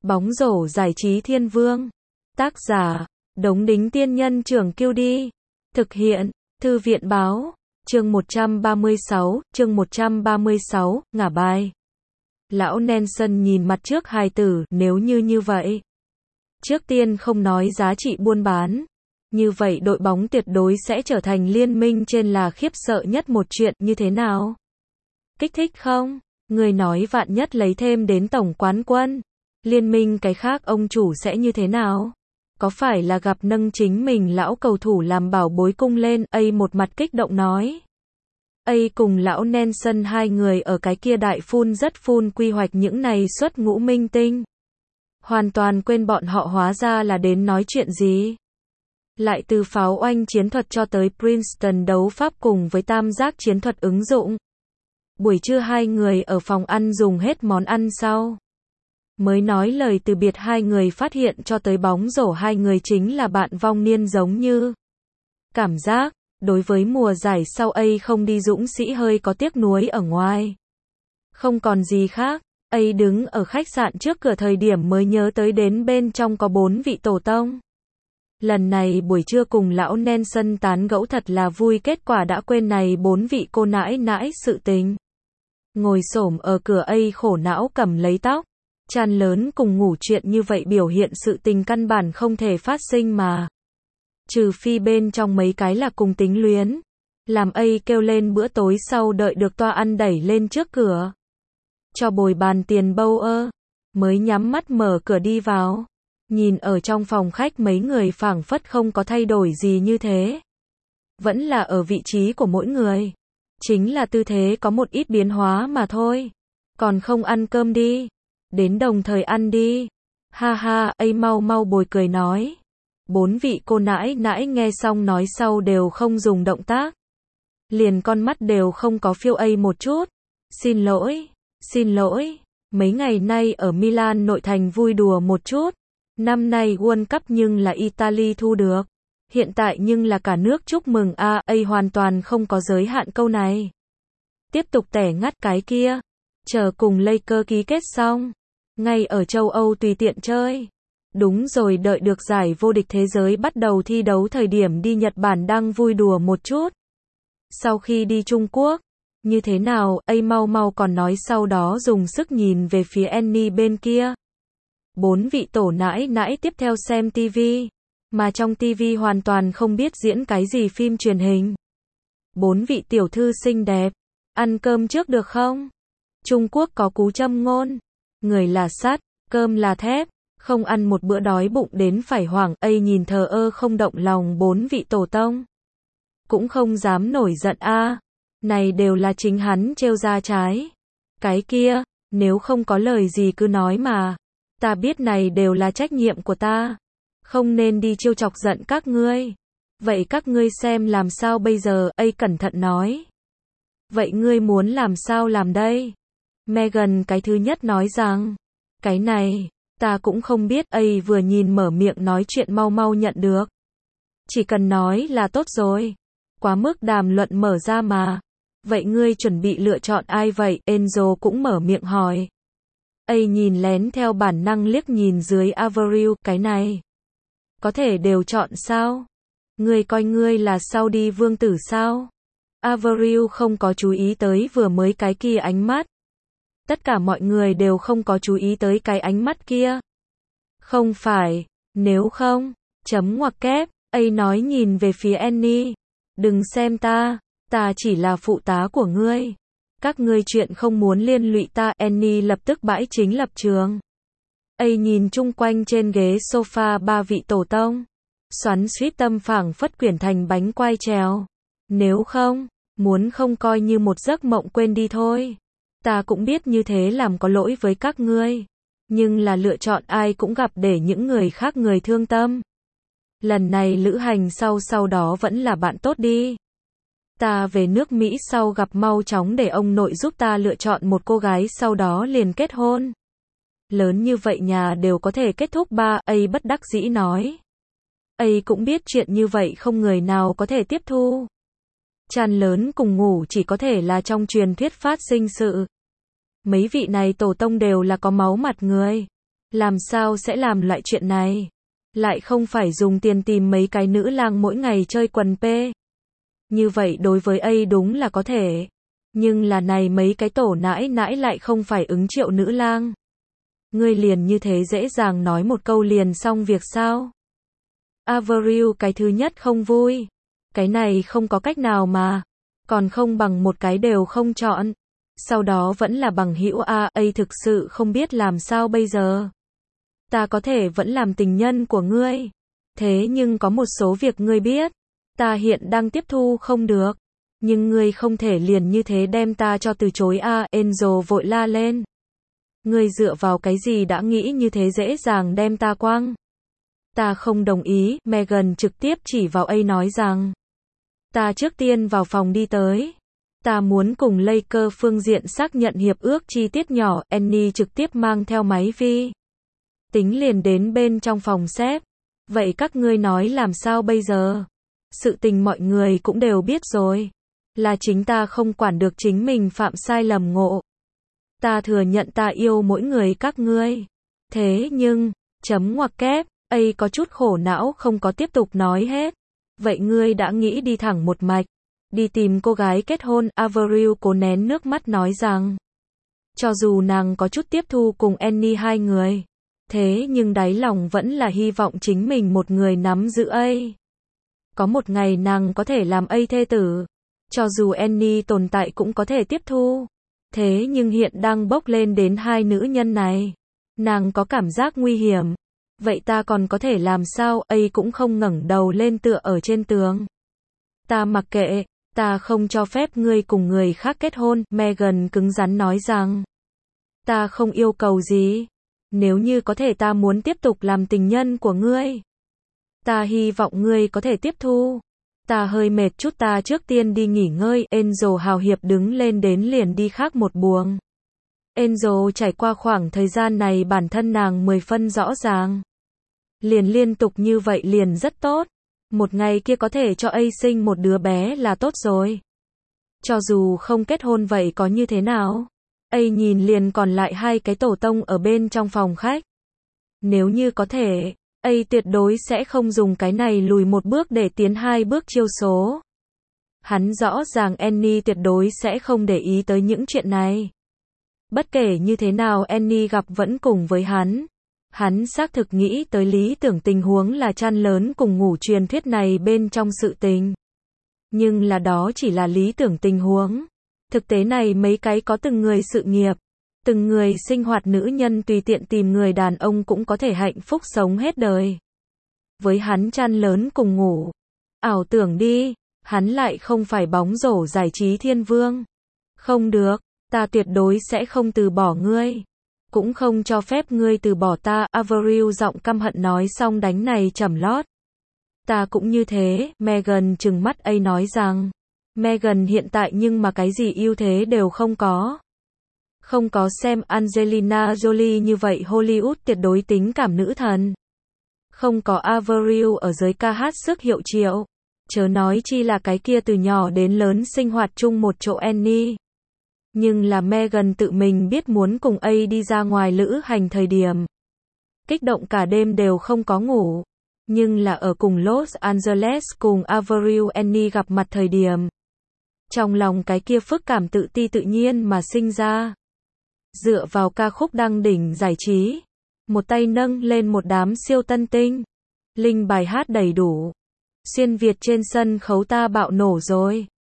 Bóng rổ giải trí thiên vương. Tác giả, Đống Đính Tiên Nhân Trưởng Kiêu Đi. Thực hiện, Thư viện Báo. Chương 136, ngả bài. Lão Nelson nhìn mặt trước hài tử, nếu như vậy. Trước tiên không nói giá trị buôn bán. Như vậy đội bóng tuyệt đối sẽ trở thành liên minh trên là khiếp sợ nhất một chuyện như thế nào? Kích thích không? Người nói vạn nhất lấy thêm đến tổng quán quân. Liên minh cái khác ông chủ sẽ như thế nào? Có phải là gặp nâng chính mình lão cầu thủ làm bảo bối cung lên? Một mặt kích động nói. Cùng lão Nelson hai người ở cái kia đại phun rất phun quy hoạch những này xuất ngũ minh tinh. Hoàn toàn quên bọn họ hóa ra là đến nói chuyện gì. Lại từ pháo oanh chiến thuật cho tới Princeton đấu pháp cùng với tam giác chiến thuật ứng dụng. Buổi trưa hai người ở phòng ăn dùng hết món ăn sau. Mới nói lời từ biệt hai người phát hiện cho tới bóng rổ hai người chính là bạn vong niên giống như. Cảm giác, đối với mùa giải sau không đi dũng sĩ hơi có tiếc nuối ở ngoài. Không còn gì khác, đứng ở khách sạn trước cửa thời điểm mới nhớ tới đến bên trong có 4 vị tổ tông. Lần này buổi trưa cùng lão Nelson tán gẫu thật là vui, kết quả đã quên này 4 vị cô nãi nãi sự tình. Ngồi xổm ở cửa khổ não cầm lấy tóc. Chan lớn cùng ngủ chuyện như vậy biểu hiện sự tình căn bản không thể phát sinh mà. Trừ phi bên trong mấy cái là cùng tính luyến. Làm kêu lên bữa tối sau đợi được toa ăn đẩy lên trước cửa. Cho bồi bàn tiền bâu mới nhắm mắt mở cửa đi vào. Nhìn ở trong phòng khách mấy người phảng phất không có thay đổi gì như thế. Vẫn là ở vị trí của mỗi người. Chính là tư thế có một ít biến hóa mà thôi. Còn không ăn cơm đi. Đến đồng thời ăn đi. Ha ha, mau bồi cười nói. 4 vị cô nãi nãi nghe xong nói sau đều không dùng động tác. Liền con mắt đều không có phiêu một chút. Xin lỗi. Mấy ngày nay ở Milan nội thành vui đùa một chút. Năm nay World Cup nhưng là Italy thu được. Hiện tại nhưng là cả nước chúc mừng hoàn toàn không có giới hạn câu này. Tiếp tục tẻ ngắt cái kia. Chờ cùng Lakers ký kết xong. Ngay ở châu Âu tùy tiện chơi. Đúng rồi, đợi được giải vô địch thế giới bắt đầu thi đấu thời điểm đi Nhật Bản đang vui đùa một chút. Sau khi đi Trung Quốc. Như thế nào, mau còn nói sau đó dùng sức nhìn về phía Annie bên kia. 4 vị tổ nãi nãi tiếp theo xem TV. Mà trong TV hoàn toàn không biết diễn cái gì phim truyền hình. 4 vị tiểu thư xinh đẹp. Ăn cơm trước được không? Trung Quốc có cú châm ngôn. Người là sắt, cơm là thép. Không ăn một bữa đói bụng đến phải hoảng. Nhìn thờ không động lòng 4 vị tổ tông. Cũng không dám nổi giận Này đều là chính hắn trêu ra trái. Cái kia, nếu không có lời gì cứ nói mà. Ta biết này đều là trách nhiệm của ta. Không nên đi trêu chọc giận các ngươi. Vậy các ngươi xem làm sao bây giờ? Cẩn thận nói. Vậy ngươi muốn làm sao làm đây? Megan cái thứ nhất nói rằng. Cái này, ta cũng không biết. Vừa nhìn mở miệng nói chuyện mau nhận được. Chỉ cần nói là tốt rồi. Quá mức đàm luận mở ra mà. Vậy ngươi chuẩn bị lựa chọn ai vậy? Angel cũng mở miệng hỏi. Nhìn lén theo bản năng liếc nhìn dưới Avril, cái này. Có thể đều chọn sao? Ngươi coi ngươi là Saudi vương tử sao? Avril không có chú ý tới vừa mới cái kia ánh mắt. Tất cả mọi người đều không có chú ý tới cái ánh mắt kia. Không phải, nếu không, chấm ngoặc kép, nói nhìn về phía Annie. Đừng xem ta chỉ là phụ tá của ngươi. Các ngươi chuyện không muốn liên lụy ta. Annie lập tức bãi chính lập trường. Nhìn chung quanh trên ghế sofa 3 vị tổ tông. Xoắn xuýt tâm phảng phất quyển thành bánh quai trèo. Nếu không, muốn không coi như một giấc mộng quên đi thôi. Ta cũng biết như thế làm có lỗi với các ngươi. Nhưng là lựa chọn ai cũng gặp để những người khác người thương tâm. Lần này lữ hành sau đó vẫn là bạn tốt đi. Ta về nước Mỹ sau gặp mau chóng để ông nội giúp ta lựa chọn một cô gái sau đó liền kết hôn. Lớn như vậy nhà đều có thể kết thúc bất đắc dĩ nói. Cũng biết chuyện như vậy không người nào có thể tiếp thu. Chan lớn cùng ngủ chỉ có thể là trong truyền thuyết phát sinh sự. Mấy vị này tổ tông đều là có máu mặt người. Làm sao sẽ làm loại chuyện này? Lại không phải dùng tiền tìm mấy cái nữ lang mỗi ngày chơi quần pê. Như vậy đối với A đúng là có thể. Nhưng là này mấy cái tổ nãi nãi lại không phải ứng triệu nữ lang. Ngươi liền như thế dễ dàng nói một câu liền xong việc sao? Avril cái thứ nhất không vui. Cái này không có cách nào mà. Còn không bằng một cái đều không chọn. Sau đó vẫn là bằng hữu A thực sự không biết làm sao bây giờ. Ta có thể vẫn làm tình nhân của ngươi. Thế nhưng có một số việc ngươi biết. Ta hiện đang tiếp thu không được. Nhưng ngươi không thể liền như thế đem ta cho từ chối a. Angel vội la lên. Ngươi dựa vào cái gì đã nghĩ như thế dễ dàng đem ta quăng? Ta không đồng ý. Megan trực tiếp chỉ vào A nói rằng. Ta trước tiên vào phòng đi tới. Ta muốn cùng Laker phương diện xác nhận hiệp ước chi tiết nhỏ. Annie trực tiếp mang theo máy vi tính liền đến bên trong phòng xếp. Vậy các ngươi nói làm sao bây giờ? Sự tình mọi người cũng đều biết rồi. Là chính ta không quản được chính mình phạm sai lầm ngộ. Ta thừa nhận ta yêu mỗi người các ngươi. Thế nhưng, chấm ngoặc kép, A có chút khổ não không có tiếp tục nói hết. Vậy ngươi đã nghĩ đi thẳng một mạch. Đi tìm cô gái kết hôn. Avril cố nén nước mắt nói rằng. Cho dù nàng có chút tiếp thu cùng Annie hai người. Thế nhưng đáy lòng vẫn là hy vọng chính mình một người nắm giữ A. Có một ngày nàng có thể làm A thê tử. Cho dù Annie tồn tại cũng có thể tiếp thu. Thế nhưng hiện đang bốc lên đến hai nữ nhân này. Nàng có cảm giác nguy hiểm. Vậy ta còn có thể làm sao? A cũng không ngẩng đầu lên tựa ở trên tường. Ta mặc kệ, ta không cho phép ngươi cùng người khác kết hôn. Megan cứng rắn nói rằng. Ta không yêu cầu gì. Nếu như có thể ta muốn tiếp tục làm tình nhân của ngươi. Ta hy vọng ngươi có thể tiếp thu. Ta hơi mệt chút ta trước tiên đi nghỉ ngơi. Angel hào hiệp đứng lên đến liền đi khác một buồng. Angel trải qua khoảng thời gian này bản thân nàng 10 phân rõ ràng. Liền liên tục như vậy liền rất tốt. Một ngày kia có thể cho A sinh một đứa bé là tốt rồi. Cho dù không kết hôn vậy có như thế nào? A nhìn liền còn lại hai cái tổ tông ở bên trong phòng khách. Nếu như có thể, A tuyệt đối sẽ không dùng cái này lùi một bước để tiến hai bước chiêu số. Hắn rõ ràng Annie tuyệt đối sẽ không để ý tới những chuyện này. Bất kể như thế nào Annie gặp vẫn cùng với hắn. Hắn xác thực nghĩ tới lý tưởng tình huống là chăn lớn cùng ngủ truyền thuyết này bên trong sự tình. Nhưng là đó chỉ là lý tưởng tình huống. Thực tế này mấy cái có từng người sự nghiệp, từng người sinh hoạt nữ nhân tùy tiện tìm người đàn ông cũng có thể hạnh phúc sống hết đời. Với hắn chăn lớn cùng ngủ. Ảo tưởng đi, hắn lại không phải bóng rổ giải trí thiên vương. Không được, ta tuyệt đối sẽ không từ bỏ ngươi. Cũng không cho phép ngươi từ bỏ ta. Avril giọng căm hận nói xong đánh này trầm lót. Ta cũng như thế. Megan trừng mắt A nói rằng. Megan hiện tại nhưng mà cái gì ưu thế đều không có. Không có xem Angelina Jolie như vậy Hollywood tuyệt đối tính cảm nữ thần. Không có Avril ở giới ca hát sức hiệu triệu. Chớ nói chi là cái kia từ nhỏ đến lớn sinh hoạt chung một chỗ Annie. Nhưng là Megan tự mình biết muốn cùng A đi ra ngoài lữ hành thời điểm. Kích động cả đêm đều không có ngủ. Nhưng là ở cùng Los Angeles cùng Avril Annie gặp mặt thời điểm. Trong lòng cái kia phức cảm tự ti tự nhiên mà sinh ra. Dựa vào ca khúc đăng đỉnh giải trí. Một tay nâng lên một đám siêu tân tinh. Linh bài hát đầy đủ. Xuyên Việt trên sân khấu ta bạo nổ rồi.